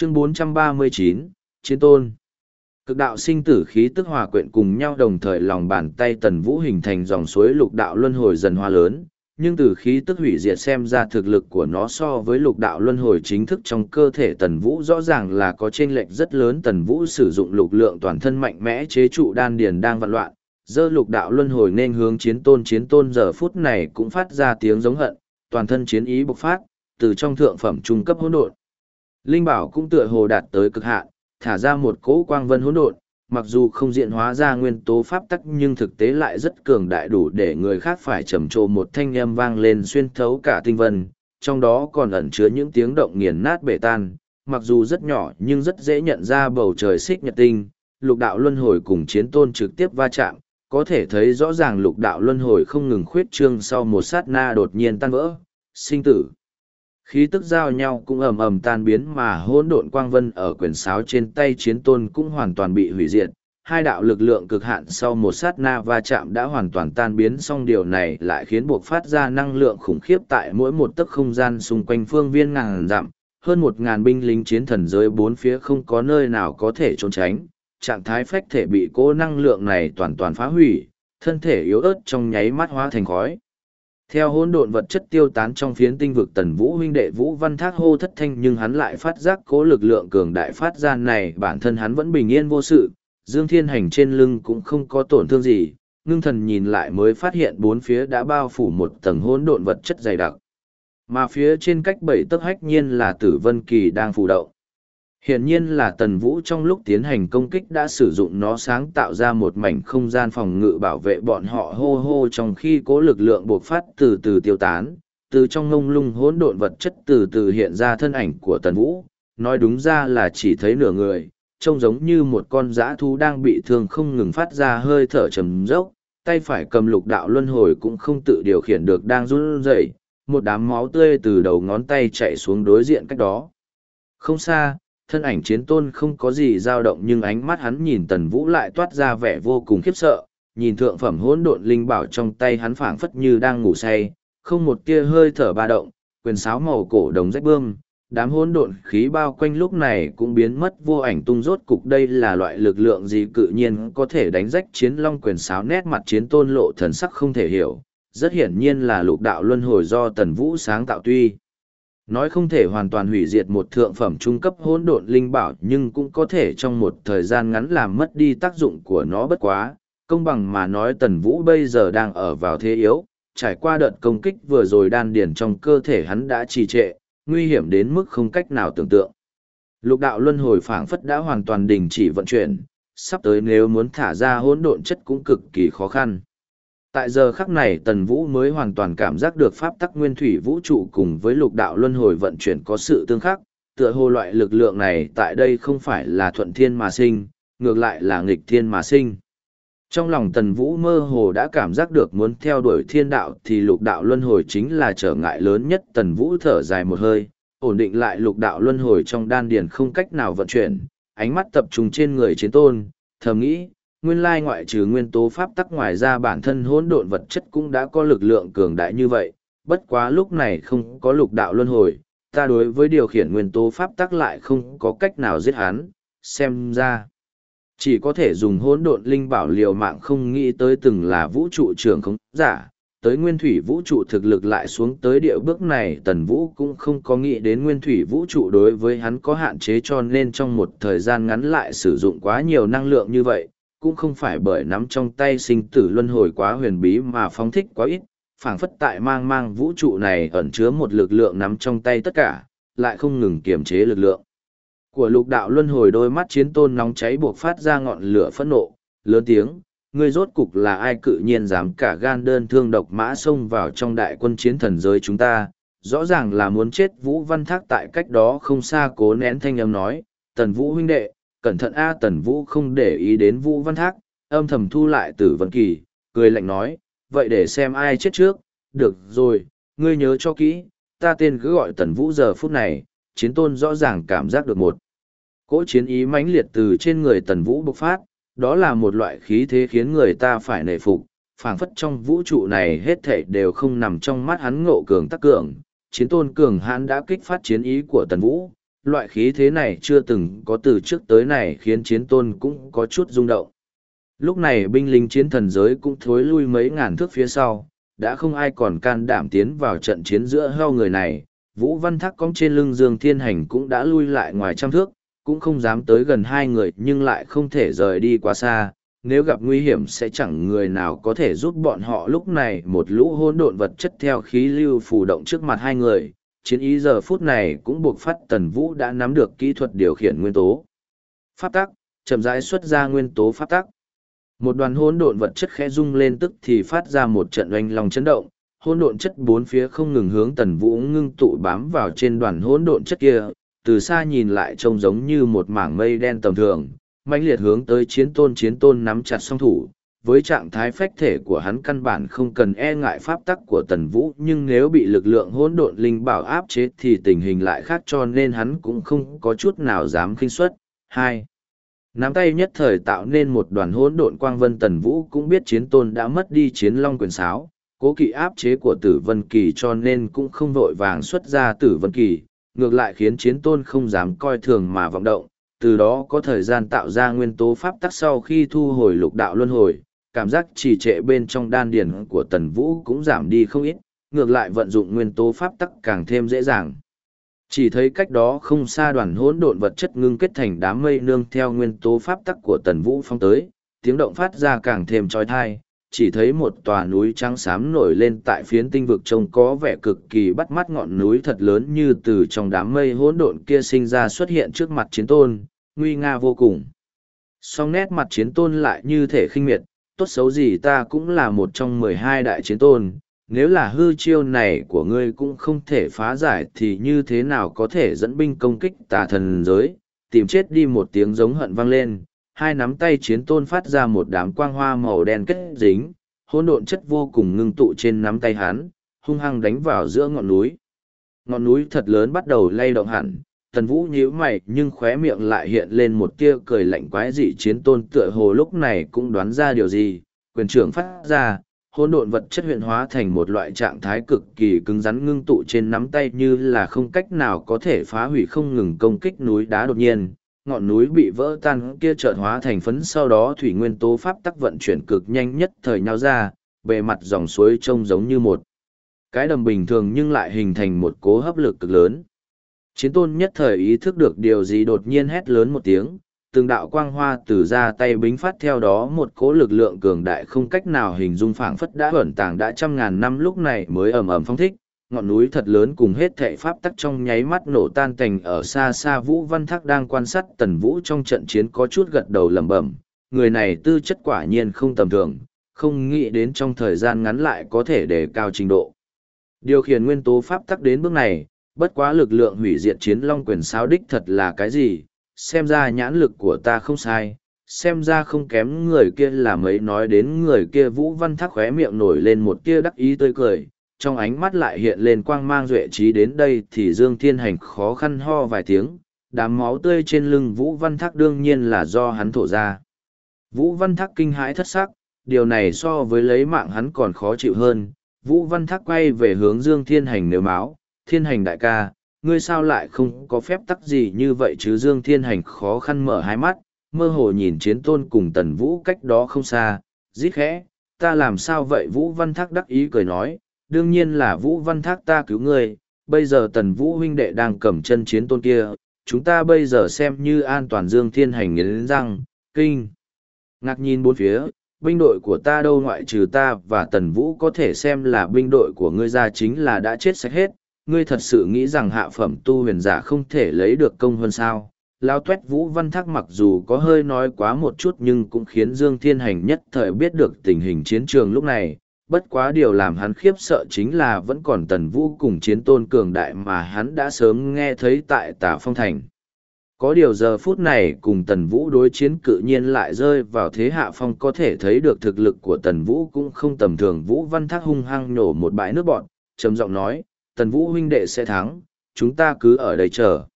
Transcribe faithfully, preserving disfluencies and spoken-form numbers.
Chương bốn trăm ba mươi chín, Chiến Tôn. Cực đạo sinh tử khí tức hòa quyện cùng nhau đồng thời lòng bàn tay Tần Vũ hình thành dòng suối lục đạo luân hồi dần hoa lớn, nhưng từ khí tức hủy diệt xem ra thực lực của nó so với lục đạo luân hồi chính thức trong cơ thể Tần Vũ rõ ràng là có chênh lệch rất lớn. Tần Vũ sử dụng lục lượng toàn thân mạnh mẽ chế trụ đan điền đang vặn loạn, giơ lục đạo luân hồi nên hướng Chiến Tôn. Chiến Tôn giờ phút này cũng phát ra tiếng giống hận, toàn thân chiến ý bộc phát, từ trong thượng phẩm trung cấp hỗn độn linh bảo cũng tựa hồ đạt tới cực hạn, thả ra một cỗ quang vân hỗn độn, mặc dù không diện hóa ra nguyên tố pháp tắc nhưng thực tế lại rất cường đại, đủ để người khác phải trầm trồ. Một thanh âm vang lên xuyên thấu cả tinh vân, trong đó còn ẩn chứa những tiếng động nghiền nát bể tan, mặc dù rất nhỏ nhưng rất dễ nhận ra bầu trời xích nhật tinh. Lục đạo luân hồi cùng Chiến Tôn trực tiếp va chạm, có thể thấy rõ ràng lục đạo luân hồi không ngừng khuyết trương, sau một sát na đột nhiên tan vỡ, sinh tử khí tức giao nhau cũng ầm ầm tan biến, mà hỗn độn quang vân ở quyền sáo trên tay Chiến Tôn cũng hoàn toàn bị hủy diệt. Hai đạo lực lượng cực hạn sau một sát na va chạm đã hoàn toàn tan biến, song điều này lại khiến buộc phát ra năng lượng khủng khiếp tại mỗi một tấc không gian xung quanh phương viên ngàn dặm. Hơn một ngàn binh lính chiến thần giới bốn phía không có nơi nào có thể trốn tránh, trạng thái phách thể bị cỗ năng lượng này toàn toàn phá hủy, thân thể yếu ớt trong nháy mắt hóa thành khói. Theo hỗn độn vật chất tiêu tán trong phiến tinh vực, Tần Vũ huynh đệ Vũ Văn Thác hô thất thanh, nhưng hắn lại phát giác cố lực lượng cường đại phát ra này, bản thân hắn vẫn bình yên vô sự, Dương Thiên Hành trên lưng cũng không có tổn thương gì. Ngưng thần nhìn lại mới phát hiện bốn phía đã bao phủ một tầng hỗn độn vật chất dày đặc, mà phía trên cách bảy tấc hách nhiên là Tử Vân Kỳ đang phù đậu. Hiển nhiên là Tần Vũ trong lúc tiến hành công kích đã sử dụng nó sáng tạo ra một mảnh không gian phòng ngự bảo vệ bọn họ. Hô hô, trong khi cố lực lượng bộc phát từ từ tiêu tán, từ trong ngông lung hỗn độn vật chất từ từ hiện ra thân ảnh của Tần Vũ, nói đúng ra là chỉ thấy nửa người, trông giống như một con dã thú đang bị thương, không ngừng phát ra hơi thở trầm dốc, tay phải cầm lục đạo luân hồi cũng không tự điều khiển được đang run rẩy, một đám máu tươi từ đầu ngón tay chạy xuống đối diện cách đó không xa. Thân ảnh Chiến Tôn không có gì dao động, nhưng ánh mắt hắn nhìn Tần Vũ lại toát ra vẻ vô cùng khiếp sợ, nhìn thượng phẩm hỗn độn linh bảo trong tay hắn phảng phất như đang ngủ say, không một tia hơi thở ba động, quyền sáo màu cổ đồng rách bươm, đám hỗn độn khí bao quanh lúc này cũng biến mất vô ảnh tung. Rốt cục đây là loại lực lượng gì cự nhiên có thể đánh rách Chiến Long quyền sáo? Nét mặt Chiến Tôn lộ thần sắc không thể hiểu, rất hiển nhiên là lục đạo luân hồi do Tần Vũ sáng tạo, tuy nói không thể hoàn toàn hủy diệt một thượng phẩm trung cấp hỗn độn linh bảo, nhưng cũng có thể trong một thời gian ngắn làm mất đi tác dụng của nó. Bất quá, công bằng mà nói, Tần Vũ bây giờ đang ở vào thế yếu, trải qua đợt công kích vừa rồi đan điền trong cơ thể hắn đã trì trệ, nguy hiểm đến mức không cách nào tưởng tượng. Lục đạo luân hồi phảng phất đã hoàn toàn đình chỉ vận chuyển, sắp tới nếu muốn thả ra hỗn độn chất cũng cực kỳ khó khăn. Tại giờ khắc này Tần Vũ mới hoàn toàn cảm giác được pháp tắc nguyên thủy vũ trụ cùng với lục đạo luân hồi vận chuyển có sự tương khắc, tựa hồ loại lực lượng này tại đây không phải là thuận thiên mà sinh, ngược lại là nghịch thiên mà sinh. Trong lòng Tần Vũ mơ hồ đã cảm giác được muốn theo đuổi thiên đạo thì lục đạo luân hồi chính là trở ngại lớn nhất. Tần Vũ thở dài một hơi, ổn định lại lục đạo luân hồi trong đan điền không cách nào vận chuyển, ánh mắt tập trung trên người Chiến Tôn, thầm nghĩ, nguyên lai ngoại trừ nguyên tố pháp tắc, ngoài ra bản thân hỗn độn vật chất cũng đã có lực lượng cường đại như vậy, bất quá lúc này không có lục đạo luân hồi, ta đối với điều khiển nguyên tố pháp tắc lại không có cách nào giết hắn, xem ra chỉ có thể dùng hỗn độn linh bảo liều mạng. Không nghĩ tới từng là vũ trụ trưởng không giả, tới nguyên thủy vũ trụ thực lực lại xuống tới địa bước này. Tần Vũ cũng không có nghĩ đến nguyên thủy vũ trụ đối với hắn có hạn chế, cho nên trong một thời gian ngắn lại sử dụng quá nhiều năng lượng như vậy, cũng không phải bởi nắm trong tay sinh tử luân hồi quá huyền bí mà phóng thích quá ít, phảng phất tại mang mang vũ trụ này ẩn chứa một lực lượng nắm trong tay tất cả, lại không ngừng kiềm chế lực lượng của lục đạo luân hồi. Đôi mắt Chiến Tôn nóng cháy buộc phát ra ngọn lửa phẫn nộ, lớn tiếng, ngươi rốt cục là ai, cự nhiên dám cả gan đơn thương độc mã xông vào trong đại quân chiến thần giới chúng ta, rõ ràng là muốn chết. Vũ Văn Thác tại cách đó không xa cố nén thanh âm nói, Tần Vũ huynh đệ, cẩn thận a. Tần Vũ không để ý đến Vũ Văn Thác, âm thầm thu lại Tử Vân Kỳ, cười lạnh nói, vậy để xem ai chết trước. Được rồi, ngươi nhớ cho kỹ, ta tên cứ gọi Tần Vũ. Giờ phút này, Chiến Tôn rõ ràng cảm giác được một cỗ chiến ý mãnh liệt từ trên người Tần Vũ bộc phát, đó là một loại khí thế khiến người ta phải nể phục, phảng phất trong vũ trụ này hết thảy đều không nằm trong mắt hắn. Ngộ cường tác cường, Chiến Tôn cường hãn đã kích phát chiến ý của Tần Vũ, loại khí thế này chưa từng có từ trước tới này khiến chiến tôn cũng có chút rung động. Lúc này binh lính chiến thần giới cũng thối lui mấy ngàn thước phía sau, đã không ai còn can đảm tiến vào trận chiến giữa heo người này. Vũ Văn Thác cong trên lưng Dương Thiên Hành cũng đã lui lại ngoài trăm thước, cũng không dám tới gần hai người nhưng lại không thể rời đi quá xa. Nếu gặp nguy hiểm sẽ chẳng người nào có thể giúp bọn họ. Lúc này một lũ hỗn độn vật chất theo khí lưu phù động trước mặt hai người, chiến ý giờ phút này cũng buộc phát. Tần Vũ đã nắm được kỹ thuật điều khiển nguyên tố pháp tắc, chậm rãi xuất ra nguyên tố pháp tắc. Một đoàn hỗn độn vật chất khẽ rung lên tức thì phát ra một trận oanh long chấn động, hỗn độn chất bốn phía không ngừng hướng Tần Vũ ngưng tụ bám vào trên đoàn hỗn độn chất kia, từ xa nhìn lại trông giống như một mảng mây đen tầm thường, mãnh liệt hướng tới chiến tôn. Chiến tôn nắm chặt song thủ, với trạng thái phách thể của hắn căn bản không cần e ngại pháp tắc của Tần Vũ, nhưng nếu bị lực lượng hỗn độn linh bảo áp chế thì tình hình lại khác, cho nên hắn cũng không có chút nào dám khinh suất. Hai nắm tay nhất thời tạo nên một đoàn hỗn độn quang vân. Tần Vũ cũng biết chiến tôn đã mất đi chiến long quyền sáo, cố kỵ áp chế của tử vân kỳ, cho nên cũng không vội vàng xuất ra tử vân kỳ, ngược lại khiến chiến tôn không dám coi thường mà vọng động, từ đó có thời gian tạo ra nguyên tố pháp tắc. Sau khi thu hồi lục đạo luân hồi, cảm giác trì trệ bên trong đan điền của Tần Vũ cũng giảm đi không ít, ngược lại vận dụng nguyên tố pháp tắc càng thêm dễ dàng. Chỉ thấy cách đó không xa đoàn hỗn độn vật chất ngưng kết thành đám mây nương theo nguyên tố pháp tắc của Tần Vũ phong tới, tiếng động phát ra càng thêm chói tai. Chỉ thấy một tòa núi trắng xám nổi lên tại phiến tinh vực trông có vẻ cực kỳ bắt mắt, ngọn núi thật lớn như từ trong đám mây hỗn độn kia sinh ra xuất hiện trước mặt chiến tôn, nguy nga vô cùng. Song nét mặt chiến tôn lại như thể khinh miệt, tốt xấu gì ta cũng là một trong mười hai đại chiến tôn, nếu là hư chiêu này của ngươi cũng không thể phá giải thì như thế nào có thể dẫn binh công kích tà thần giới. Tìm chết đi, một tiếng giống hận vang lên, hai nắm tay chiến tôn phát ra một đám quang hoa màu đen kết dính, hỗn độn chất vô cùng ngưng tụ trên nắm tay hắn, hung hăng đánh vào giữa ngọn núi. Ngọn núi thật lớn bắt đầu lay động hẳn. Tần Vũ nhíu mày nhưng khóe miệng lại hiện lên một tia cười lạnh quái dị. Chiến tôn tựa hồ lúc này cũng đoán ra điều gì, quyền trưởng phát ra, hỗn độn vật chất huyện hóa thành một loại trạng thái cực kỳ cứng rắn ngưng tụ trên nắm tay, như là không cách nào có thể phá hủy, không ngừng công kích núi đá. Đột nhiên, ngọn núi bị vỡ tan kia chợt hóa thành phấn, sau đó thủy nguyên tố pháp tắc vận chuyển cực nhanh, nhất thời nhao ra, bề mặt dòng suối trông giống như một cái đầm bình thường nhưng lại hình thành một cố hấp lực cực lớn. Chiến tôn nhất thời ý thức được điều gì, đột nhiên hét lớn một tiếng, từng đạo quang hoa từ ra tay bính phát, theo đó một cỗ lực lượng cường đại không cách nào hình dung phảng phất đã ẩn tàng đã trăm ngàn năm lúc này mới ầm ầm phong thích. Ngọn núi thật lớn cùng hết thảy pháp tắc trong nháy mắt nổ tan tành. Ở xa xa Vũ Văn Thác đang quan sát Tần Vũ trong trận chiến có chút gật đầu lẩm bẩm, người này tư chất quả nhiên không tầm thường, không nghĩ đến trong thời gian ngắn lại có thể đề cao trình độ điều khiển nguyên tố pháp tắc đến bước này. Bất quá lực lượng hủy diệt chiến long quyền sáo đích thật là cái gì, xem ra nhãn lực của ta không sai, xem ra không kém người kia là mấy. Nói đến người kia, Vũ Văn Thác khóe miệng nổi lên một tia đắc ý tươi cười, trong ánh mắt lại hiện lên quang mang duệ trí. Đến đây thì Dương Thiên Hành khó khăn ho vài tiếng, đám máu tươi trên lưng Vũ Văn Thác đương nhiên là do hắn thổ ra. Vũ Văn Thác kinh hãi thất sắc, điều này so với lấy mạng hắn còn khó chịu hơn. Vũ Văn Thác quay về hướng Dương Thiên Hành nếu máu, Thiên Hành đại ca, ngươi sao lại không có phép tắc gì như vậy chứ? Dương Thiên Hành khó khăn mở hai mắt, mơ hồ nhìn chiến tôn cùng Tần Vũ cách đó không xa, rít khẽ, ta làm sao vậy? Vũ Văn Thác đắc ý cười nói, đương nhiên là Vũ Văn Thác ta cứu ngươi, bây giờ Tần Vũ huynh đệ đang cầm chân chiến tôn kia, chúng ta bây giờ xem như an toàn. Dương Thiên Hành nghiến răng, kinh ngạc nhìn bốn phía, binh đội của ta đâu, ngoại trừ ta và Tần Vũ có thể xem là binh đội của ngươi ra chính là đã chết sạch hết. Ngươi thật sự nghĩ rằng hạ phẩm tu huyền giả không thể lấy được công hơn sao? Lao tuét. Vũ Văn Thác mặc dù có hơi nói quá một chút nhưng cũng khiến Dương Thiên Hành nhất thời biết được tình hình chiến trường lúc này. Bất quá điều làm hắn khiếp sợ chính là vẫn còn Tần Vũ cùng chiến tôn cường đại mà hắn đã sớm nghe thấy tại Tả Phong Thành. Có điều giờ phút này cùng Tần Vũ đối chiến cự nhiên lại rơi vào thế hạ phong, có thể thấy được thực lực của Tần Vũ cũng không tầm thường. Vũ Văn Thác hung hăng nhổ một bãi nước bọn, trầm giọng nói, Tần Vũ huynh đệ sẽ thắng, chúng ta cứ ở đây chờ.